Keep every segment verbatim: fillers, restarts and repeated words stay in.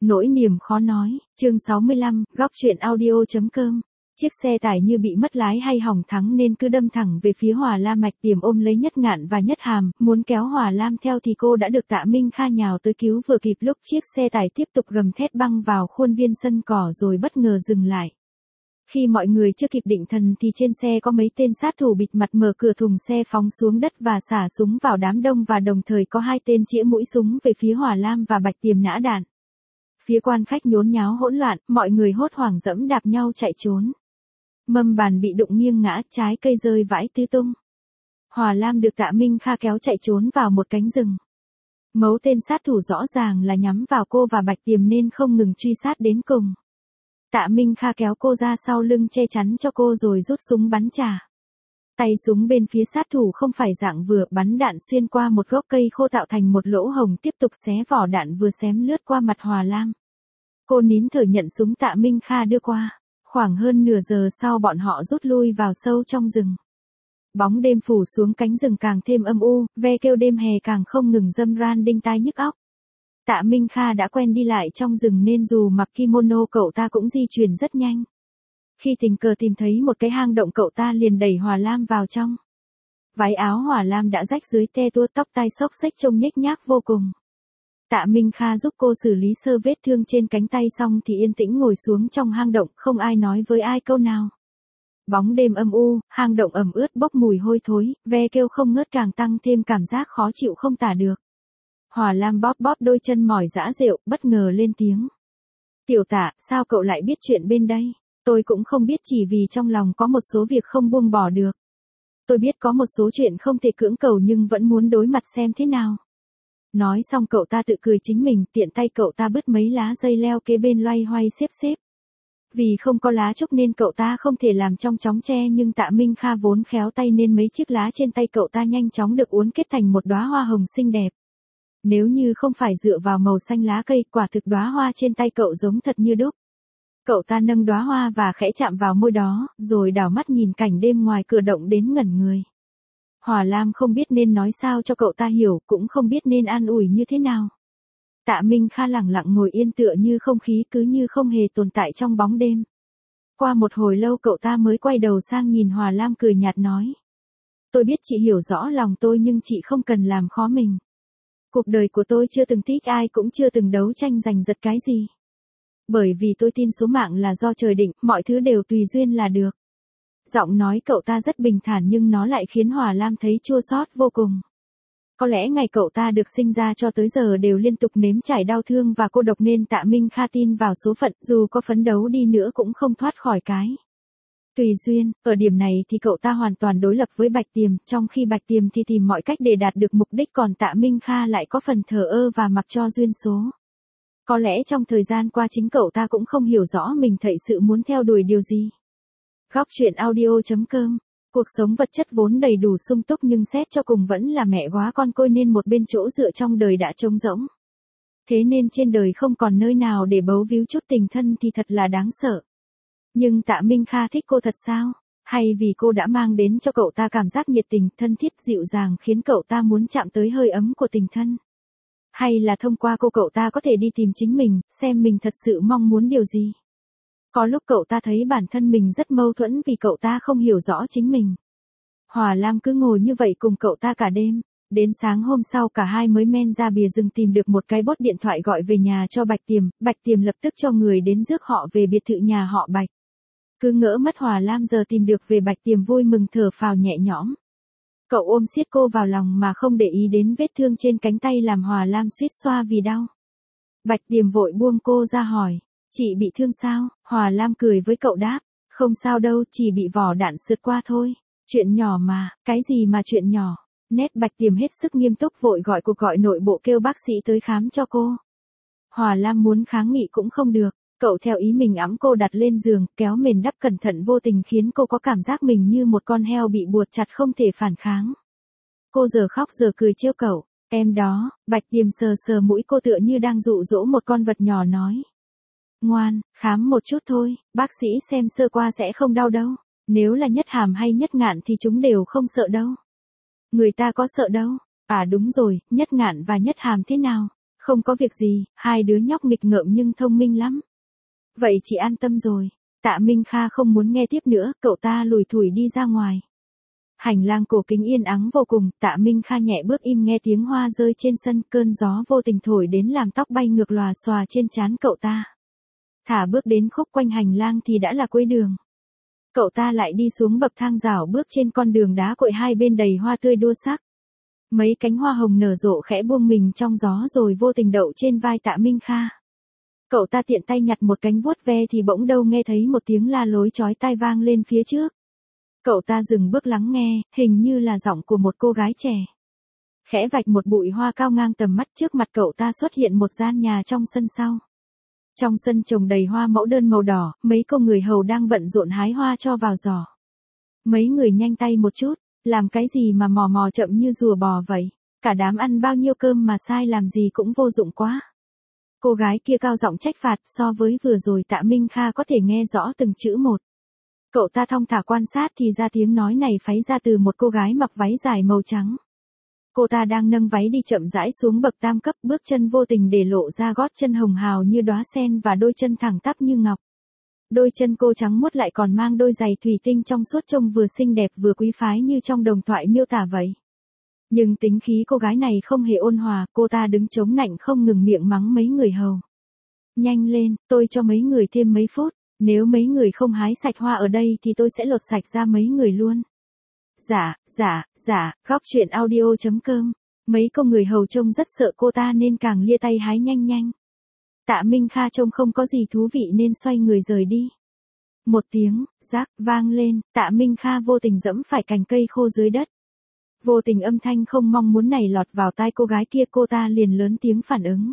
Nỗi niềm khó nói, chương sáu mươi lăm, góc truyện audio.com. Chiếc xe tải như bị mất lái hay hỏng thắng nên cứ đâm thẳng về phía Hòa Lam. Bạch Tiềm ôm lấy Nhất Ngạn và Nhất Hàm, muốn kéo Hòa Lam theo thì cô đã được Tạ Minh Kha nhào tới cứu vừa kịp lúc chiếc xe tải tiếp tục gầm thét băng vào khuôn viên sân cỏ rồi bất ngờ dừng lại. Khi mọi người chưa kịp định thần thì trên xe có mấy tên sát thủ bịt mặt mở cửa thùng xe phóng xuống đất và xả súng vào đám đông, và đồng thời có hai tên chĩa mũi súng về phía Hòa Lam và Bạch Tiềm nã đạn. Phía quan khách nhốn nháo hỗn loạn, mọi người hốt hoảng dẫm đạp nhau chạy trốn. Mâm bàn bị đụng nghiêng ngã, trái cây rơi vãi tứ tung. Hòa Lam được Tạ Minh Kha kéo chạy trốn vào một cánh rừng. Mấu tên sát thủ rõ ràng là nhắm vào cô và Bạch Tiềm nên không ngừng truy sát đến cùng. Tạ Minh Kha kéo cô ra sau lưng che chắn cho cô rồi rút súng bắn trả. Tay súng bên phía sát thủ không phải dạng vừa, bắn đạn xuyên qua một gốc cây khô tạo thành một lỗ hổng, tiếp tục xé vỏ đạn vừa xém lướt qua mặt Hòa Lam. Cô nín thở nhận súng Tạ Minh Kha đưa qua. Khoảng hơn nửa giờ sau bọn họ rút lui vào sâu trong rừng. Bóng đêm phủ xuống cánh rừng càng thêm âm u, ve kêu đêm hè càng không ngừng râm ran đinh tai nhức óc. Tạ Minh Kha đã quen đi lại trong rừng nên dù mặc kimono cậu ta cũng di chuyển rất nhanh. Khi tình cờ tìm thấy một cái hang động, cậu ta liền đẩy Hòa Lam vào trong. Váy áo Hòa Lam đã rách dưới te tua, tóc tai xốc xếch trông nhếch nhác vô cùng. Tạ Minh Kha giúp cô xử lý sơ vết thương trên cánh tay xong thì yên tĩnh ngồi xuống trong hang động, không ai nói với ai câu nào. Bóng đêm âm u, hang động ẩm ướt bốc mùi hôi thối, ve kêu không ngớt càng tăng thêm cảm giác khó chịu không tả được. Hòa Lam bóp bóp đôi chân mỏi dã rượu, bất ngờ lên tiếng. Tiểu Tạ, sao cậu lại biết chuyện bên đây? Tôi cũng không biết, chỉ vì trong lòng có một số việc không buông bỏ được. Tôi biết có một số chuyện không thể cưỡng cầu nhưng vẫn muốn đối mặt xem thế nào. Nói xong cậu ta tự cười chính mình, tiện tay cậu ta bứt mấy lá dây leo kế bên loay hoay xếp xếp. Vì không có lá trúc nên cậu ta không thể làm trong chóng tre, nhưng Tạ Minh Kha vốn khéo tay nên mấy chiếc lá trên tay cậu ta nhanh chóng được uốn kết thành một đóa hoa hồng xinh đẹp. Nếu như không phải dựa vào màu xanh lá cây, quả thực đóa hoa trên tay cậu giống thật như đúc. Cậu ta nâng đóa hoa và khẽ chạm vào môi đó, rồi đảo mắt nhìn cảnh đêm ngoài cửa động đến ngẩn người. Hòa Lam không biết nên nói sao cho cậu ta hiểu, cũng không biết nên an ủi như thế nào. Tạ Minh Kha lặng lặng ngồi yên tựa như không khí, cứ như không hề tồn tại trong bóng đêm. Qua một hồi lâu cậu ta mới quay đầu sang nhìn Hòa Lam cười nhạt nói. Tôi biết chị hiểu rõ lòng tôi nhưng chị không cần làm khó mình. Cuộc đời của tôi chưa từng thích ai, cũng chưa từng đấu tranh giành giật cái gì. Bởi vì tôi tin số mạng là do trời định, mọi thứ đều tùy duyên là được. Giọng nói cậu ta rất bình thản nhưng nó lại khiến Hòa Lam thấy chua xót vô cùng. Có lẽ ngày cậu ta được sinh ra cho tới giờ đều liên tục nếm trải đau thương và cô độc nên Tạ Minh Kha tin vào số phận, dù có phấn đấu đi nữa cũng không thoát khỏi cái tùy duyên. Ở điểm này thì cậu ta hoàn toàn đối lập với Bạch Tiềm, trong khi Bạch Tiềm thì tìm mọi cách để đạt được mục đích, còn Tạ Minh Kha lại có phần thờ ơ và mặc cho duyên số. Có lẽ trong thời gian qua chính cậu ta cũng không hiểu rõ mình thật sự muốn theo đuổi điều gì. Góc truyện audio.com. Cuộc sống vật chất vốn đầy đủ sung túc nhưng xét cho cùng vẫn là mẹ góa con côi nên một bên chỗ dựa trong đời đã trống rỗng. Thế nên trên đời không còn nơi nào để bấu víu chút tình thân thì thật là đáng sợ. Nhưng Tạ Minh Kha thích cô thật sao? Hay vì cô đã mang đến cho cậu ta cảm giác nhiệt tình, thân thiết, dịu dàng khiến cậu ta muốn chạm tới hơi ấm của tình thân? Hay là thông qua cô cậu ta có thể đi tìm chính mình, xem mình thật sự mong muốn điều gì? Có lúc cậu ta thấy bản thân mình rất mâu thuẫn vì cậu ta không hiểu rõ chính mình. Hòa Lam cứ ngồi như vậy cùng cậu ta cả đêm. Đến sáng hôm sau cả hai mới men ra bìa rừng tìm được một cái bốt điện thoại gọi về nhà cho Bạch Tiềm. Bạch Tiềm lập tức cho người đến rước họ về biệt thự nhà họ Bạch. Cứ ngỡ mất Hòa Lam giờ tìm được về, Bạch Tiềm vui mừng thở phào nhẹ nhõm. Cậu ôm siết cô vào lòng mà không để ý đến vết thương trên cánh tay làm Hòa Lam suýt xoa vì đau. Bạch Tiềm vội buông cô ra hỏi. Chị bị thương sao? Hòa Lam cười với cậu đáp. Không sao đâu, chỉ bị vỏ đạn sượt qua thôi. Chuyện nhỏ mà, cái gì mà chuyện nhỏ? Nét Bạch Tiềm hết sức nghiêm túc vội gọi cuộc gọi nội bộ kêu bác sĩ tới khám cho cô. Hòa Lam muốn kháng nghị cũng không được. Cậu theo ý mình ẵm cô đặt lên giường, kéo mền đắp cẩn thận, vô tình khiến cô có cảm giác mình như một con heo bị buộc chặt không thể phản kháng. Cô giờ khóc giờ cười trêu cậu. Em đó. Bạch Tiềm sờ sờ mũi cô tựa như đang dụ dỗ một con vật nhỏ nói. Ngoan, khám một chút thôi, bác sĩ xem sơ qua sẽ không đau đâu. Nếu là Nhất Hàm hay Nhất Ngạn thì chúng đều không sợ đâu. Người ta có sợ đâu. À đúng rồi, Nhất Ngạn và Nhất Hàm thế nào? Không có việc gì, hai đứa nhóc nghịch ngợm nhưng thông minh lắm. Vậy chị an tâm rồi. Tạ Minh Kha không muốn nghe tiếp nữa, cậu ta lủi thủi đi ra ngoài. Hành lang cổ kính yên ắng vô cùng, Tạ Minh Kha nhẹ bước im nghe tiếng hoa rơi trên sân, cơn gió vô tình thổi đến làm tóc bay ngược lòa xòa trên trán cậu ta. Thả bước đến khúc quanh hành lang thì đã là cuối đường. Cậu ta lại đi xuống bậc thang rảo bước trên con đường đá cội hai bên đầy hoa tươi đua sắc. Mấy cánh hoa hồng nở rộ khẽ buông mình trong gió rồi vô tình đậu trên vai Tạ Minh Kha. Cậu ta tiện tay nhặt một cánh vuốt ve thì bỗng đâu nghe thấy một tiếng la lối chói tai vang lên phía trước. Cậu ta dừng bước lắng nghe, hình như là giọng của một cô gái trẻ. Khẽ vạch một bụi hoa cao ngang tầm mắt, trước mặt cậu ta xuất hiện một gian nhà trong sân sau. Trong sân trồng đầy hoa mẫu đơn màu đỏ, mấy cô người hầu đang bận rộn hái hoa cho vào giỏ. Mấy người nhanh tay một chút, làm cái gì mà mò mò chậm như rùa bò vậy, cả đám ăn bao nhiêu cơm mà sai làm gì cũng vô dụng quá. Cô gái kia cao giọng trách phạt, so với vừa rồi Tạ Minh Kha có thể nghe rõ từng chữ một. Cậu ta thong thả quan sát thì ra tiếng nói này pháy ra từ một cô gái mặc váy dài màu trắng. Cô ta đang nâng váy đi chậm rãi xuống bậc tam cấp, bước chân vô tình để lộ ra gót chân hồng hào như đóa sen và đôi chân thẳng tắp như ngọc. Đôi chân cô trắng muốt lại còn mang đôi giày thủy tinh trong suốt trông vừa xinh đẹp vừa quý phái như trong đồng thoại miêu tả vậy. Nhưng tính khí cô gái này không hề ôn hòa, cô ta đứng chống nạnh không ngừng miệng mắng mấy người hầu. Nhanh lên, tôi cho mấy người thêm mấy phút, nếu mấy người không hái sạch hoa ở đây thì tôi sẽ lột sạch ra mấy người luôn. Dạ, dạ, dạ, góc truyện audio chấm com. Mấy cô người hầu trông rất sợ cô ta nên càng lia tay hái nhanh nhanh. Tạ Minh Kha trông không có gì thú vị nên xoay người rời đi. Một tiếng, rác, vang lên, Tạ Minh Kha vô tình dẫm phải cành cây khô dưới đất. Vô tình âm thanh không mong muốn này lọt vào tai cô gái kia, cô ta liền lớn tiếng phản ứng.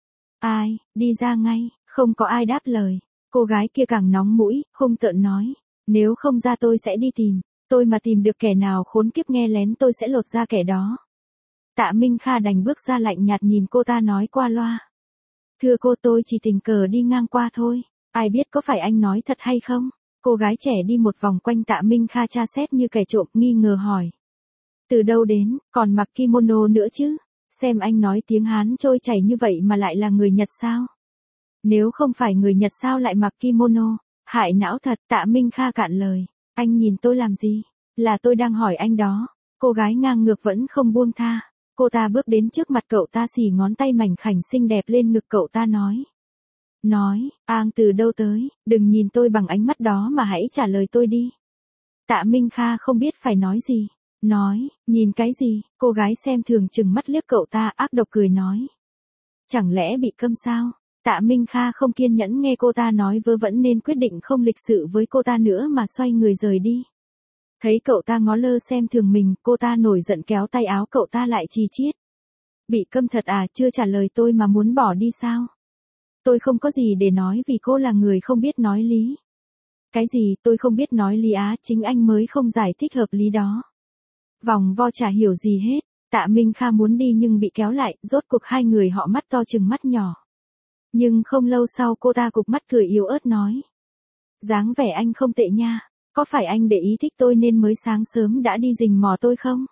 Ai, đi ra ngay, không có ai đáp lời. Cô gái kia càng nóng mũi, hung tợn nói. Nếu không ra tôi sẽ đi tìm, tôi mà tìm được kẻ nào khốn kiếp nghe lén tôi sẽ lột ra kẻ đó. Tạ Minh Kha đành bước ra lạnh nhạt nhìn cô ta nói qua loa. Thưa cô, tôi chỉ tình cờ đi ngang qua thôi, ai biết có phải anh nói thật hay không? Cô gái trẻ đi một vòng quanh Tạ Minh Kha tra xét như kẻ trộm, nghi ngờ hỏi. Từ đâu đến, còn mặc kimono nữa chứ? Xem anh nói tiếng Hán trôi chảy như vậy mà lại là người Nhật sao? Nếu không phải người Nhật sao lại mặc kimono? Hại não thật. Tạ Minh Kha cạn lời. Anh nhìn tôi làm gì? Là tôi đang hỏi anh đó. Cô gái ngang ngược vẫn không buông tha. Cô ta bước đến trước mặt cậu ta, xì ngón tay mảnh khảnh xinh đẹp lên ngực cậu ta nói. Nói, Ang từ đâu tới, đừng nhìn tôi bằng ánh mắt đó mà hãy trả lời tôi đi. Tạ Minh Kha không biết phải nói gì. Nói, nhìn cái gì? Cô gái xem thường chừng mắt liếc cậu ta, ác độc cười nói. Chẳng lẽ bị câm sao? Tạ Minh Kha không kiên nhẫn nghe cô ta nói vớ vẩn nên quyết định không lịch sự với cô ta nữa mà xoay người rời đi. Thấy cậu ta ngó lơ xem thường mình, cô ta nổi giận kéo tay áo cậu ta lại chi chiết. Bị câm thật à, chưa trả lời tôi mà muốn bỏ đi sao? Tôi không có gì để nói vì cô là người không biết nói lý. Cái gì, tôi không biết nói lý á, chính anh mới không giải thích hợp lý đó. Vòng vo chả hiểu gì hết. Tạ Minh Kha muốn đi nhưng bị kéo lại, rốt cuộc hai người họ mắt to chừng mắt nhỏ. Nhưng không lâu sau cô ta cụp mắt cười yếu ớt nói. Dáng vẻ anh không tệ nha, có phải anh để ý thích tôi nên mới sáng sớm đã đi rình mò tôi không?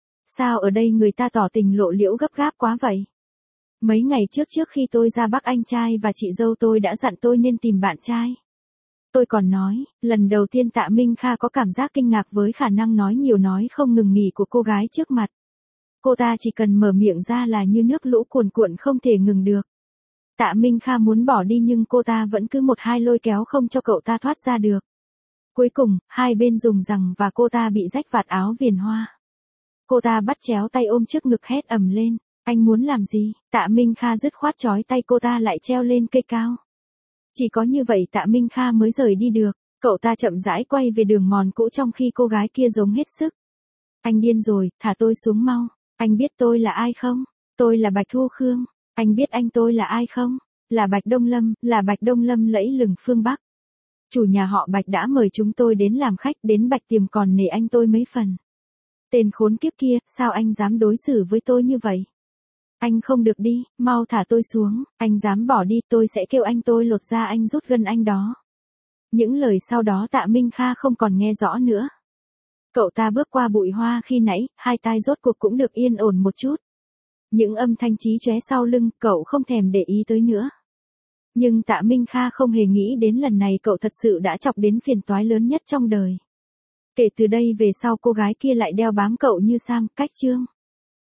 Sao ở đây người ta tỏ tình lộ liễu gấp gáp quá vậy? Mấy ngày trước trước khi tôi ra Bắc, anh trai và chị dâu tôi đã dặn tôi nên tìm bạn trai. Tôi còn nói, lần đầu tiên Tạ Minh Kha có cảm giác kinh ngạc với khả năng nói nhiều nói không ngừng nghỉ của cô gái trước mặt. Cô ta chỉ cần mở miệng ra là như nước lũ cuồn cuộn không thể ngừng được. Tạ Minh Kha muốn bỏ đi nhưng cô ta vẫn cứ một hai lôi kéo không cho cậu ta thoát ra được. Cuối cùng, hai bên dùng rằng và cô ta bị rách vạt áo viền hoa. Cô ta bắt chéo tay ôm trước ngực hét ầm lên. Anh muốn làm gì? Tạ Minh Kha dứt khoát trói tay cô ta lại treo lên cây cao. Chỉ có như vậy Tạ Minh Kha mới rời đi được. Cậu ta chậm rãi quay về đường mòn cũ trong khi cô gái kia giống hết sức. Anh điên rồi, thả tôi xuống mau. Anh biết tôi là ai không? Tôi là Bạch Thu Khương. Anh biết anh tôi là ai không? Là Bạch Đông Lâm, là Bạch Đông Lâm lẫy lừng phương Bắc. Chủ nhà họ Bạch đã mời chúng tôi đến làm khách, đến Bạch Tiềm còn nể anh tôi mấy phần. Tên khốn kiếp kia, sao anh dám đối xử với tôi như vậy? Anh không được đi, mau thả tôi xuống, anh dám bỏ đi tôi sẽ kêu anh tôi lột ra anh rút gân anh đó. Những lời sau đó Tạ Minh Kha không còn nghe rõ nữa. Cậu ta bước qua bụi hoa khi nãy, hai tai rốt cuộc cũng được yên ổn một chút. Những âm thanh chí chóe sau lưng, cậu không thèm để ý tới nữa. Nhưng Tạ Minh Kha không hề nghĩ đến lần này cậu thật sự đã chọc đến phiền toái lớn nhất trong đời. Kể từ đây về sau cô gái kia lại đeo bám cậu như Sam, cách chương.